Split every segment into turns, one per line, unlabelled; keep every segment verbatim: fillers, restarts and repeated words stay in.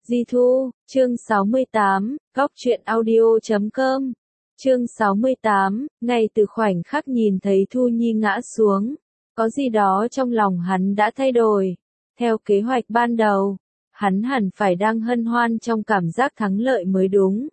Di Thu, chương sáu mươi tám, góc truyện audio chấm com. Chương sáu mươi tám, ngay từ khoảnh khắc nhìn thấy Thu Nhi ngã xuống, có gì đó trong lòng hắn đã thay đổi. Theo kế hoạch ban đầu, hắn hẳn phải đang hân hoan trong cảm giác thắng lợi mới đúng.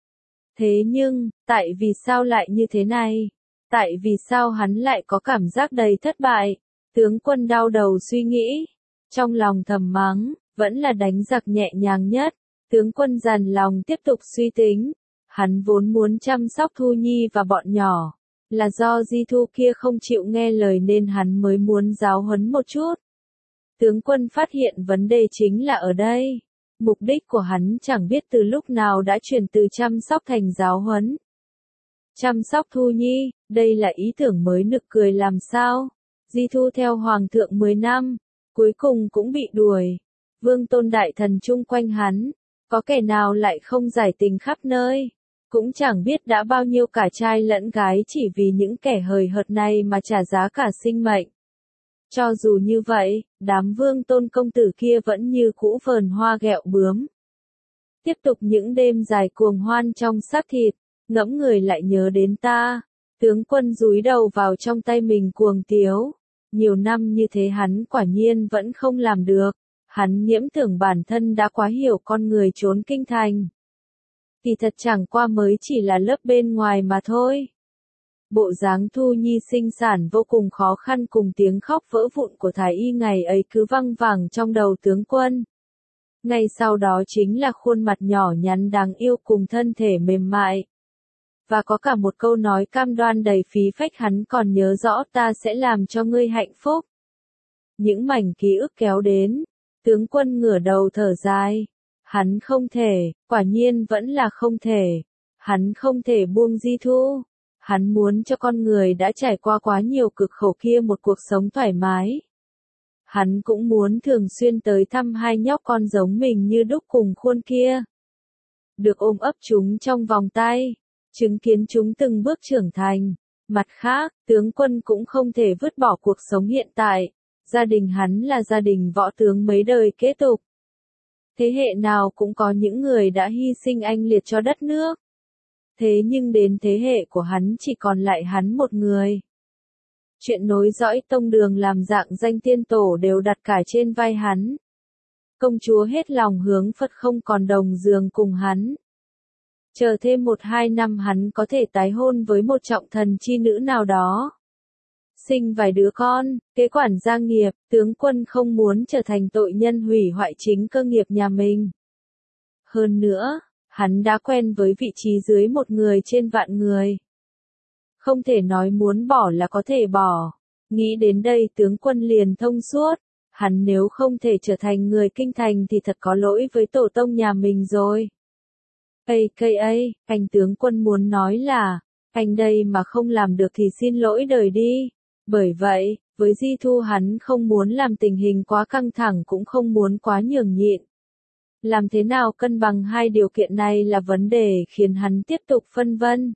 Thế nhưng, tại vì sao lại như thế này? Tại vì sao hắn lại có cảm giác đầy thất bại? Tướng quân đau đầu suy nghĩ, trong lòng thầm mắng, vẫn là đánh giặc nhẹ nhàng nhất. Tướng quân dằn lòng tiếp tục suy tính, hắn vốn muốn chăm sóc Thu Nhi và bọn nhỏ, là do Di Thu kia không chịu nghe lời nên hắn mới muốn giáo huấn một chút. Tướng quân phát hiện vấn đề chính là ở đây. Mục đích của hắn chẳng biết từ lúc nào đã chuyển từ chăm sóc thành giáo huấn. Chăm sóc Thu Nhi, đây là ý tưởng mới nực cười làm sao? Di Thu theo hoàng thượng mười năm, cuối cùng cũng bị đuổi. Vương tôn đại thần chung quanh hắn, có kẻ nào lại không giải tình khắp nơi, cũng chẳng biết đã bao nhiêu cả trai lẫn gái chỉ vì những kẻ hời hợt này mà trả giá cả sinh mệnh. Cho dù như vậy, đám vương tôn công tử kia vẫn như cũ vờn hoa ghẹo bướm. Tiếp tục những đêm dài cuồng hoan trong xác thịt, ngẫm người lại nhớ đến ta. Tướng quân dúi đầu vào trong tay mình cuồng tiếu. Nhiều năm như thế hắn quả nhiên vẫn không làm được. Hắn nhiễm tưởng bản thân đã quá hiểu con người trốn kinh thành. Thì thật chẳng qua mới chỉ là lớp bên ngoài mà thôi. Bộ dáng Thu Nhi sinh sản vô cùng khó khăn cùng tiếng khóc vỡ vụn của Thái Y ngày ấy cứ văng vẳng trong đầu tướng quân. Ngay sau đó chính là khuôn mặt nhỏ nhắn đáng yêu cùng thân thể mềm mại. Và có cả một câu nói cam đoan đầy phí phách hắn còn nhớ rõ ta sẽ làm cho ngươi hạnh phúc. Những mảnh ký ức kéo đến. Tướng quân ngửa đầu thở dài. Hắn không thể, quả nhiên vẫn là không thể. Hắn không thể buông Di Thu. Hắn muốn cho con người đã trải qua quá nhiều cực khổ kia một cuộc sống thoải mái. Hắn cũng muốn thường xuyên tới thăm hai nhóc con giống mình như đúc cùng khuôn kia. Được ôm ấp chúng trong vòng tay, chứng kiến chúng từng bước trưởng thành. Mặt khác, tướng quân cũng không thể vứt bỏ cuộc sống hiện tại. Gia đình hắn là gia đình võ tướng mấy đời kế tục. Thế hệ nào cũng có những người đã hy sinh anh liệt cho đất nước. Thế nhưng đến thế hệ của hắn chỉ còn lại hắn một người. Chuyện nối dõi tông đường làm dạng danh tiên tổ đều đặt cả trên vai hắn. Công chúa hết lòng hướng Phật không còn đồng giường cùng hắn. Chờ thêm một hai năm hắn có thể tái hôn với một trọng thần chi nữ nào đó. Sinh vài đứa con, kế quản gia nghiệp, tướng quân không muốn trở thành tội nhân hủy hoại chính cơ nghiệp nhà mình. Hơn nữa, hắn đã quen với vị trí dưới một người trên vạn người. Không thể nói muốn bỏ là có thể bỏ. Nghĩ đến đây tướng quân liền thông suốt. Hắn nếu không thể trở thành người kinh thành thì thật có lỗi với tổ tông nhà mình rồi. Ây cây ấy, anh tướng quân muốn nói là, anh đây mà không làm được thì xin lỗi đời đi. Bởi vậy, với Di Thu hắn không muốn làm tình hình quá căng thẳng cũng không muốn quá nhường nhịn. Làm thế nào cân bằng hai điều kiện này là vấn đề khiến hắn tiếp tục phân vân.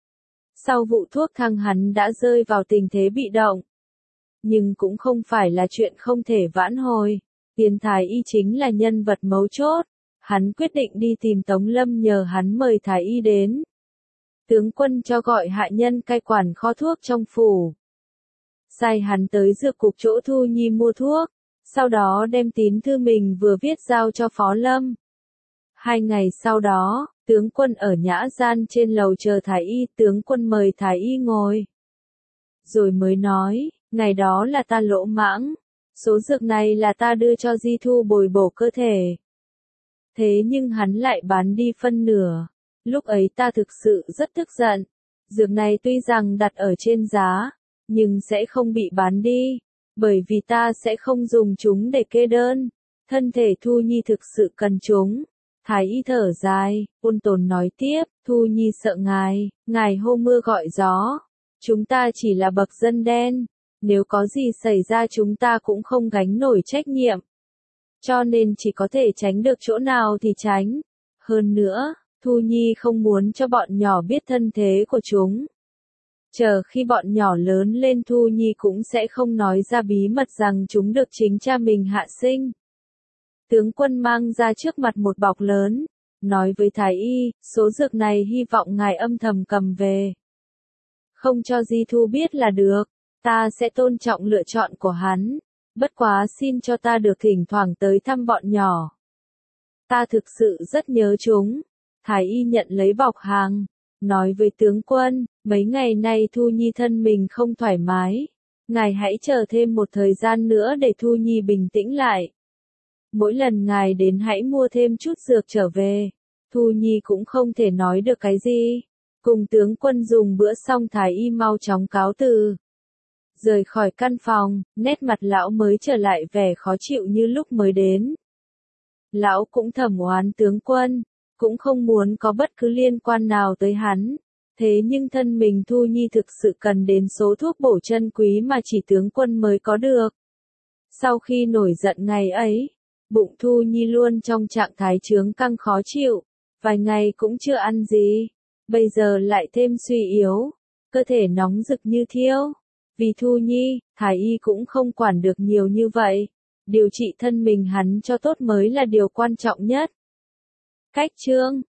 Sau vụ thuốc thang hắn đã rơi vào tình thế bị động. Nhưng cũng không phải là chuyện không thể vãn hồi. Tiền Thái Y chính là nhân vật mấu chốt. Hắn quyết định đi tìm Tống Lâm nhờ hắn mời Thái Y đến. Tướng quân cho gọi hạ nhân cai quản kho thuốc trong phủ. Sai hắn tới dược cục chỗ Thu Nhi mua thuốc, sau đó đem tín thư mình vừa viết giao cho Phó Lâm. Hai ngày sau đó, tướng quân ở nhã gian trên lầu chờ Thái Y, tướng quân mời Thái Y ngồi. Rồi mới nói, ngày đó là ta lỗ mãng, số dược này là ta đưa cho Di Thu bồi bổ cơ thể. Thế nhưng hắn lại bán đi phân nửa, lúc ấy ta thực sự rất tức giận, dược này tuy rằng đặt ở trên giá, nhưng sẽ không bị bán đi, bởi vì ta sẽ không dùng chúng để kê đơn. Thân thể Thu Nhi thực sự cần chúng. Thái Y thở dài, ôn tồn nói tiếp, Thu Nhi sợ ngài, ngài hô mưa gọi gió. Chúng ta chỉ là bậc dân đen, nếu có gì xảy ra chúng ta cũng không gánh nổi trách nhiệm. Cho nên chỉ có thể tránh được chỗ nào thì tránh. Hơn nữa, Thu Nhi không muốn cho bọn nhỏ biết thân thế của chúng. Chờ khi bọn nhỏ lớn lên Thu Nhi cũng sẽ không nói ra bí mật rằng chúng được chính cha mình hạ sinh. Tướng quân mang ra trước mặt một bọc lớn, nói với Thái y, số dược này hy vọng ngài âm thầm cầm về. Không cho Di Thu biết là được, ta sẽ tôn trọng lựa chọn của hắn, bất quá xin cho ta được thỉnh thoảng tới thăm bọn nhỏ. Ta thực sự rất nhớ chúng. Thái y nhận lấy bọc hàng, nói với tướng quân, mấy ngày nay Thu Nhi thân mình không thoải mái, ngài hãy chờ thêm một thời gian nữa để Thu Nhi bình tĩnh lại. Mỗi lần ngài đến hãy mua thêm chút dược trở về. Thu Nhi cũng không thể nói được cái gì. Cùng tướng quân dùng bữa xong Thái y mau chóng cáo từ. Rời khỏi căn phòng, nét mặt lão mới trở lại vẻ khó chịu như lúc mới đến. Lão cũng thầm oán tướng quân, cũng không muốn có bất cứ liên quan nào tới hắn. Thế nhưng thân mình Thu Nhi thực sự cần đến số thuốc bổ chân quý mà chỉ tướng quân mới có được. Sau khi nổi giận ngày ấy, bụng Thu Nhi luôn trong trạng thái chướng căng khó chịu, vài ngày cũng chưa ăn gì, bây giờ lại thêm suy yếu, cơ thể nóng rực như thiêu. Vì Thu Nhi, Thái y cũng không quản được nhiều như vậy, điều trị thân mình hắn cho tốt mới là điều quan trọng nhất. Cách chương